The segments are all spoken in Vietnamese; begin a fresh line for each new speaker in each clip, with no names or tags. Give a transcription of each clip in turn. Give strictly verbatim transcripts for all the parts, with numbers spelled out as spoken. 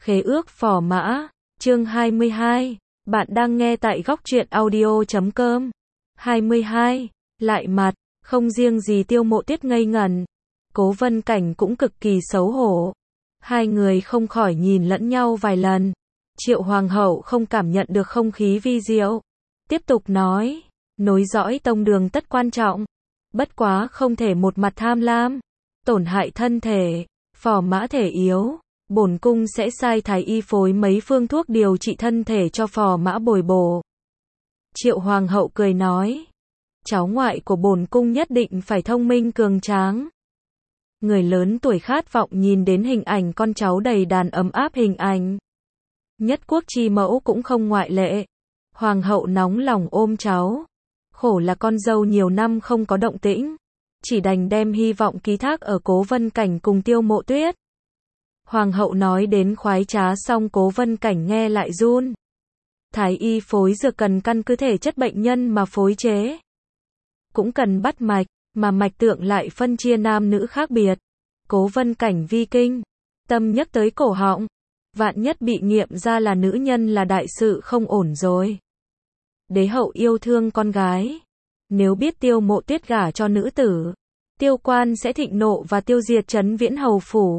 Khế ước phò mã, chương hai mươi hai, bạn đang nghe tại góc truyện audio chấm com. hai mươi hai, lại mặt, không riêng gì Tiêu Mộ Tuyết ngây ngẩn, Cố Vân Cảnh cũng cực kỳ xấu hổ. Hai người không khỏi nhìn lẫn nhau vài lần. Triệu Hoàng hậu không cảm nhận được không khí vi diệu. Tiếp tục nói, nối dõi tông đường tất quan trọng. Bất quá không thể một mặt tham lam, tổn hại thân thể, phò mã thể yếu. Bổn cung sẽ sai thái y phối mấy phương thuốc điều trị thân thể cho phò mã bồi bổ. Triệu Hoàng hậu cười nói, cháu ngoại của bổn cung nhất định phải thông minh cường tráng. Người lớn tuổi khát vọng nhìn đến hình ảnh con cháu đầy đàn ấm áp hình ảnh. Nhất quốc chi mẫu cũng không ngoại lệ. Hoàng hậu nóng lòng ôm cháu. Khổ là con dâu nhiều năm không có động tĩnh. Chỉ đành đem hy vọng ký thác ở Cố Vân Cảnh cùng Tiêu Mộ Tuyết. Hoàng hậu nói đến khoái trá xong Cố Vân Cảnh nghe lại run. Thái y phối dược cần căn cứ thể chất bệnh nhân mà phối chế. Cũng cần bắt mạch, mà mạch tượng lại phân chia nam nữ khác biệt. Cố Vân Cảnh vi kinh, tâm nhắc tới cổ họng. Vạn nhất bị nghiệm ra là nữ nhân là đại sự không ổn rồi. Đế hậu yêu thương con gái. Nếu biết Tiêu Mộ Tuyết gả cho nữ tử, Tiêu quan sẽ thịnh nộ và tiêu diệt Trấn Viễn hầu phủ.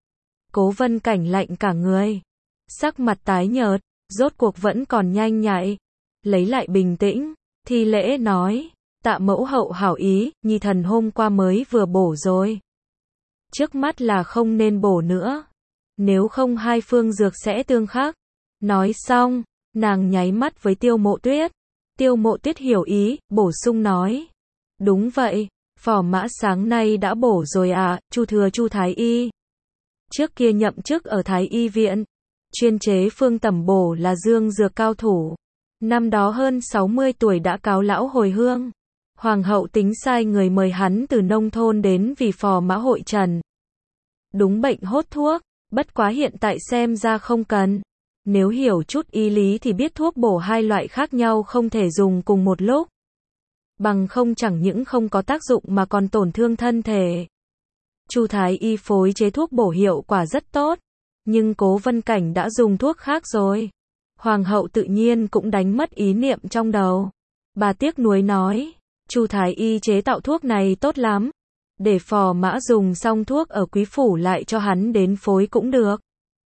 Cố Vân Cảnh lạnh cả người. Sắc mặt tái nhợt, rốt cuộc vẫn còn nhanh nhạy. Lấy lại bình tĩnh, thi lễ nói, tạ mẫu hậu hảo ý, nhi thần hôm qua mới vừa bổ rồi. Trước mắt là không nên bổ nữa. Nếu không hai phương dược sẽ tương khắc. Nói xong, nàng nháy mắt với Tiêu Mộ Tuyết. Tiêu Mộ Tuyết hiểu ý, bổ sung nói. Đúng vậy, phò mã sáng nay đã bổ rồi à, Chu thừa Chu thái y. Trước kia nhậm chức ở Thái y viện, chuyên chế phương tẩm bổ là dương dược cao thủ. Năm đó hơn sáu mươi tuổi đã cáo lão hồi hương. Hoàng hậu tính sai người mời hắn từ nông thôn đến vì phò mã hội trần. Đúng bệnh hốt thuốc, bất quá hiện tại xem ra không cần. Nếu hiểu chút y lý thì biết thuốc bổ hai loại khác nhau không thể dùng cùng một lúc. Bằng không chẳng những không có tác dụng mà còn tổn thương thân thể. Chu thái y phối chế thuốc bổ hiệu quả rất tốt, nhưng Cố Vân Cảnh đã dùng thuốc khác rồi. Hoàng hậu tự nhiên cũng đánh mất ý niệm trong đầu. Bà tiếc nuối nói, Chu thái y chế tạo thuốc này tốt lắm, để phò mã dùng xong thuốc ở quý phủ lại cho hắn đến phối cũng được.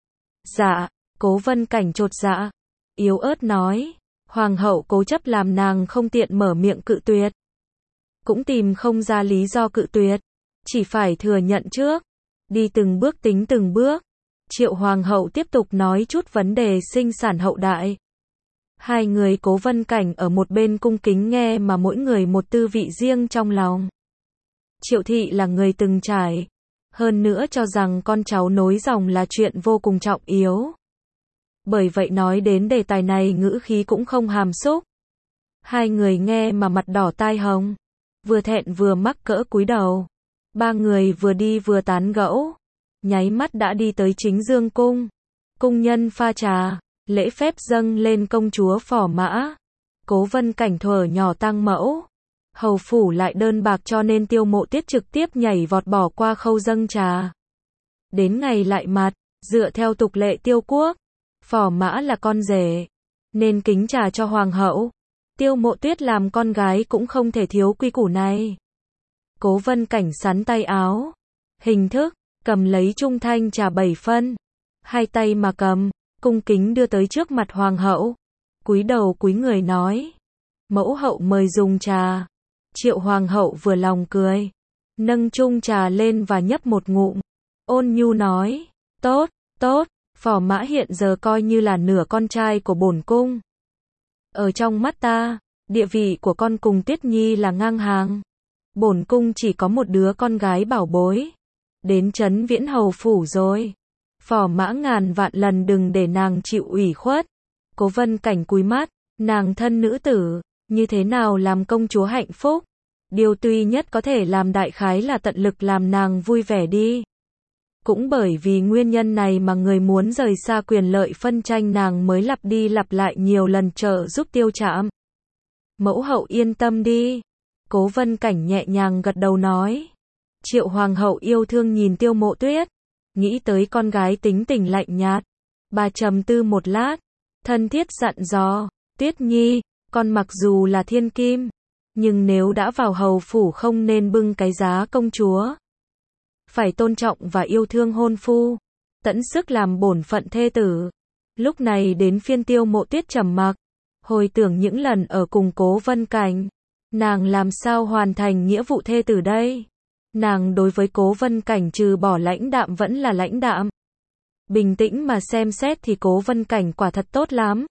Dạ, Cố Vân Cảnh chột dạ, yếu ớt nói. Hoàng hậu cố chấp làm nàng không tiện mở miệng cự tuyệt. Cũng tìm không ra lý do cự tuyệt. Chỉ phải thừa nhận trước. Đi từng bước tính từng bước. Triệu Hoàng hậu tiếp tục nói chút vấn đề sinh sản hậu đại. Hai người Cố Vân Cảnh ở một bên cung kính nghe mà mỗi người một tư vị riêng trong lòng. Triệu thị là người từng trải. Hơn nữa cho rằng con cháu nối dòng là chuyện vô cùng trọng yếu. Bởi vậy nói đến đề tài này ngữ khí cũng không hàm xúc. Hai người nghe mà mặt đỏ tai hồng. Vừa thẹn vừa mắc cỡ cúi đầu. Ba người vừa đi vừa tán gẫu. Nháy mắt đã đi tới chính dương cung. Cung nhân pha trà, lễ phép dâng lên công chúa phò mã. Cố Vân Cảnh thuở nhỏ tang mẫu. Hầu phủ lại đơn bạc cho nên Tiêu Mộ Tuyết trực tiếp nhảy vọt bỏ qua khâu dâng trà. Đến ngày lại mặt, dựa theo tục lệ Tiêu quốc, phò mã là con rể, nên kính trà cho hoàng hậu. Tiêu Mộ Tuyết làm con gái cũng không thể thiếu quy củ này. Cố Vân Cảnh sắn tay áo, hình thức, cầm lấy trung thanh trà bảy phân, hai tay mà cầm, cung kính đưa tới trước mặt hoàng hậu. Cúi đầu cúi người nói, mẫu hậu mời dùng trà. Triệu Hoàng hậu vừa lòng cười, nâng chung trà lên và nhấp một ngụm, ôn nhu nói, tốt, tốt, phò mã hiện giờ coi như là nửa con trai của bổn cung. Ở trong mắt ta, địa vị của con cùng Tuyết Nhi là ngang hàng. Bổn cung chỉ có một đứa con gái bảo bối. Đến Trấn Viễn hầu phủ rồi. Phò mã ngàn vạn lần đừng để nàng chịu ủy khuất. Cố Vân Cảnh cúi mắt, nàng thân nữ tử, như thế nào làm công chúa hạnh phúc. Điều duy nhất có thể làm đại khái là tận lực làm nàng vui vẻ đi. Cũng bởi vì nguyên nhân này mà người muốn rời xa quyền lợi phân tranh nàng mới lặp đi lặp lại nhiều lần trợ giúp Tiêu Trạm. Mẫu hậu yên tâm đi. Cố Vân Cảnh nhẹ nhàng gật đầu nói. Triệu Hoàng hậu yêu thương nhìn Tiêu Mộ Tuyết, nghĩ tới con gái tính tình lạnh nhạt, Bà trầm tư một lát, thân thiết dặn dò, Tuyết Nhi, con mặc dù là thiên kim, nhưng nếu đã vào hầu phủ không nên bưng cái giá công chúa. Phải tôn trọng và yêu thương hôn phu, tận sức làm bổn phận thê tử. Lúc này đến phiên Tiêu Mộ Tuyết trầm mặc, hồi tưởng những lần ở cùng Cố Vân Cảnh, nàng làm sao hoàn thành nghĩa vụ thê tử đây? Nàng đối với Cố Vân Cảnh trừ bỏ lãnh đạm vẫn là lãnh đạm. Bình tĩnh mà xem xét thì Cố Vân Cảnh quả thật tốt lắm.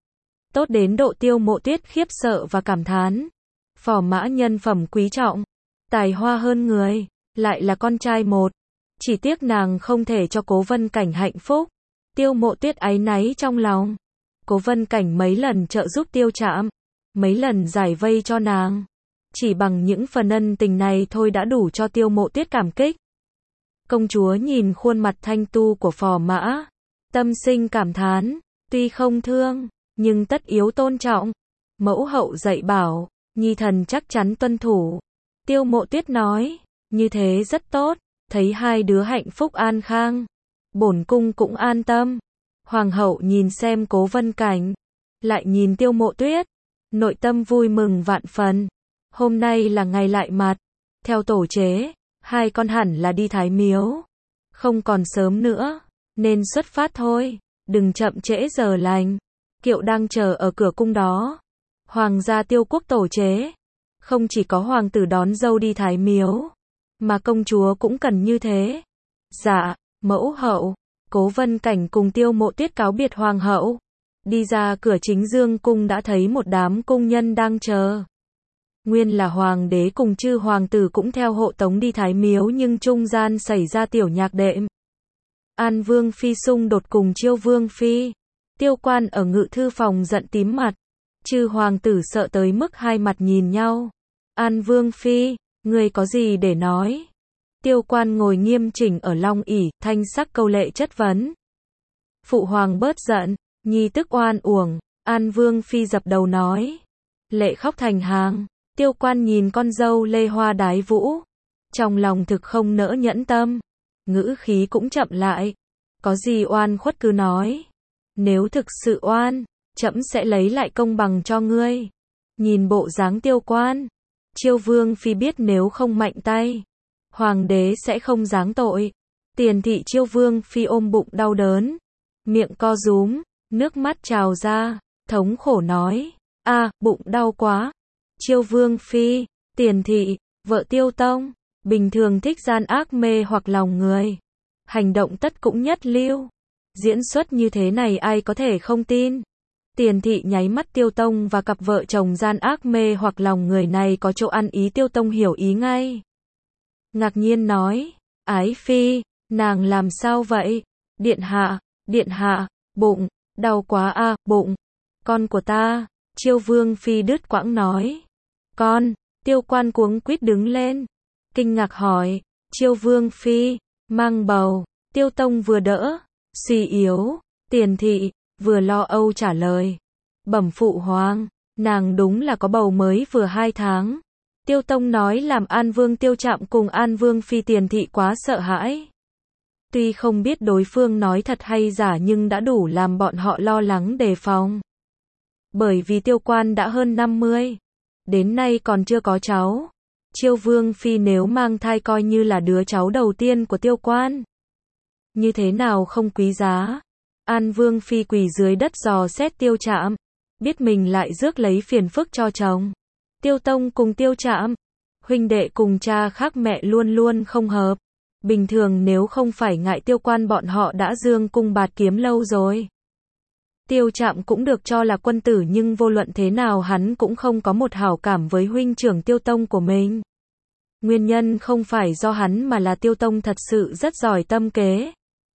Tốt đến độ Tiêu Mộ Tuyết khiếp sợ và cảm thán. Phò mã nhân phẩm quý trọng, tài hoa hơn người, lại là con trai một. Chỉ tiếc nàng không thể cho Cố Vân Cảnh hạnh phúc. Tiêu Mộ Tuyết áy náy trong lòng. Cố Vân Cảnh mấy lần trợ giúp Tiêu Trạm, mấy lần giải vây cho nàng. Chỉ bằng những phần ân tình này thôi đã đủ cho Tiêu Mộ Tuyết cảm kích. Công chúa nhìn khuôn mặt thanh tu của phò mã, tâm sinh cảm thán, tuy không thương, nhưng tất yếu tôn trọng. Mẫu hậu dạy bảo, nhi thần chắc chắn tuân thủ. Tiêu Mộ Tuyết nói, như thế rất tốt, thấy hai đứa hạnh phúc an khang, bổn cung cũng an tâm. Hoàng hậu nhìn xem Cố Vân Cảnh, lại nhìn Tiêu Mộ Tuyết, nội tâm vui mừng vạn phần. Hôm nay là ngày lại mặt, theo tổ chế, hai con hẳn là đi Thái Miếu. Không còn sớm nữa, nên xuất phát thôi, đừng chậm trễ giờ lành. Kiệu đang chờ ở cửa cung đó. Hoàng gia Tiêu quốc tổ chế, không chỉ có hoàng tử đón dâu đi Thái Miếu, mà công chúa cũng cần như thế. Dạ, mẫu hậu. Cố Vân Cảnh cùng Tiêu Mộ Tuyết cáo biệt hoàng hậu. Đi ra cửa chính dương cung đã thấy một đám cung nhân đang chờ. Nguyên là hoàng đế cùng chư hoàng tử cũng theo hộ tống đi Thái Miếu, nhưng trung gian xảy ra tiểu nhạc đệm. An Vương Phi xung đột cùng Chiêu Vương Phi. Tiêu Quan ở ngự thư phòng giận tím mặt. Chư hoàng tử sợ tới mức hai mặt nhìn nhau. An Vương Phi, người có gì để nói? Tiêu Quan ngồi nghiêm chỉnh ở long ỷ, thanh sắc câu lệ chất vấn. Phụ hoàng bớt giận, nhi tức oan uổng. An Vương Phi dập đầu nói. Lệ khóc thành hàng. Tiêu Quan nhìn con dâu lê hoa đái vũ, trong lòng thực không nỡ nhẫn tâm, ngữ khí cũng chậm lại. Có gì oan khuất cứ nói. Nếu thực sự oan, trẫm sẽ lấy lại công bằng cho ngươi. Nhìn bộ dáng Tiêu Quan, Chiêu Vương Phi biết nếu không mạnh tay, hoàng đế sẽ không giáng tội. Tiền thị Chiêu Vương Phi ôm bụng đau đớn, miệng co rúm, nước mắt trào ra, thống khổ nói, a, bụng đau quá. Chiêu Vương Phi, Tiền thị, vợ Tiêu Tông, bình thường thích gian ác mê hoặc lòng người. Hành động tất cũng nhất lưu. Diễn xuất như thế này ai có thể không tin. Tiền thị nháy mắt Tiêu Tông và cặp vợ chồng gian ác mê hoặc lòng người này có chỗ ăn ý. Tiêu Tông hiểu ý ngay. Ngạc nhiên nói, Ái Phi, nàng làm sao vậy? Điện hạ, điện hạ, bụng, đau quá a, à, bụng, con của ta. Chiêu Vương Phi đứt quãng nói, con. Tiêu Quan cuống quýt đứng lên, kinh ngạc hỏi, Chiêu Vương Phi, mang bầu. Tiêu Tông vừa đỡ, suy yếu, Tiền thị, vừa lo âu trả lời, bẩm phụ hoàng, nàng đúng là có bầu mới vừa hai tháng. Tiêu Tông nói làm An Vương Tiêu Trạm cùng An Vương Phi Tiền thị quá sợ hãi. Tuy không biết đối phương nói thật hay giả nhưng đã đủ làm bọn họ lo lắng đề phòng. Bởi vì Tiêu Quan đã hơn năm mươi, đến nay còn chưa có cháu. Chiêu Vương Phi nếu mang thai coi như là đứa cháu đầu tiên của Tiêu Quan. Như thế nào không quý giá. An Vương Phi quỳ dưới đất dò xét Tiêu Trạm, biết mình lại rước lấy phiền phức cho chồng. Tiêu Tông cùng Tiêu Trạm, huynh đệ cùng cha khác mẹ luôn luôn không hợp. Bình thường nếu không phải ngại Tiêu Quan bọn họ đã dương cung bạt kiếm lâu rồi. Tiêu Trạm cũng được cho là quân tử nhưng vô luận thế nào hắn cũng không có một hảo cảm với huynh trưởng Tiêu Tông của mình. Nguyên nhân không phải do hắn mà là Tiêu Tông thật sự rất giỏi tâm kế.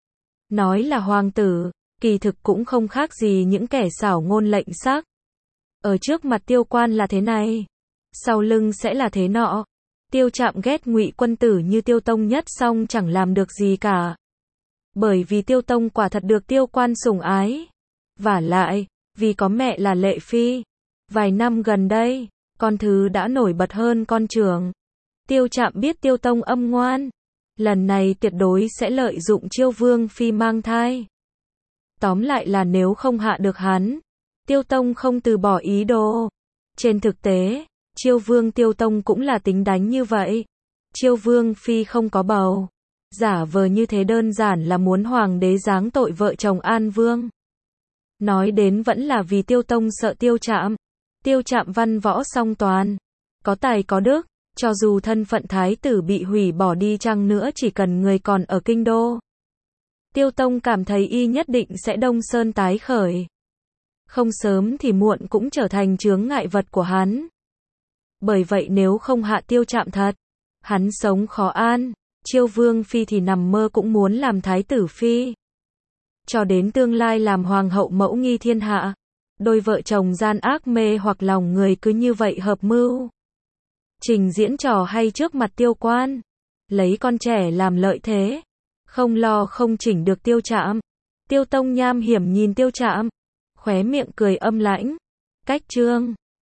Nói là hoàng tử, kỳ thực cũng không khác gì những kẻ xảo ngôn lệnh xác. Ở trước mặt Tiêu Quan là thế này, sau lưng sẽ là thế nọ. Tiêu Trạm ghét ngụy quân tử như Tiêu Tông nhất song chẳng làm được gì cả. Bởi vì Tiêu Tông quả thật được Tiêu Quan sủng ái. Vả lại, vì có mẹ là Lệ Phi. Vài năm gần đây, con thứ đã nổi bật hơn con trưởng. Tiêu Trạm biết Tiêu Tông âm ngoan. Lần này tuyệt đối sẽ lợi dụng Chiêu Vương Phi mang thai. Tóm lại là nếu không hạ được hắn, Tiêu Tông không từ bỏ ý đồ. Trên thực tế, Chiêu Vương Tiêu Tông cũng là tính đánh như vậy. Chiêu Vương phi không có bầu, giả vờ như thế đơn giản là muốn hoàng đế giáng tội vợ chồng An Vương. Nói đến vẫn là vì Tiêu Tông sợ Tiêu Trạm. Tiêu Trạm văn võ song toàn, có tài có đức, cho dù thân phận thái tử bị hủy bỏ đi chăng nữa chỉ cần người còn ở kinh đô. Tiêu Tông cảm thấy y nhất định sẽ đông sơn tái khởi. Không sớm thì muộn cũng trở thành chướng ngại vật của hắn. Bởi vậy nếu không hạ Tiêu Trạm thật, hắn sống khó an. Chiêu Vương phi thì nằm mơ cũng muốn làm thái tử phi. Cho đến tương lai làm hoàng hậu mẫu nghi thiên hạ. Đôi vợ chồng gian ác mê hoặc lòng người cứ như vậy hợp mưu. Trình diễn trò hay trước mặt Tiêu Quan. Lấy con trẻ làm lợi thế. Không lo không chỉnh được Tiêu Trạm. Tiêu Tông nham hiểm nhìn Tiêu Trạm. Khóe miệng cười âm lãnh. Cách chương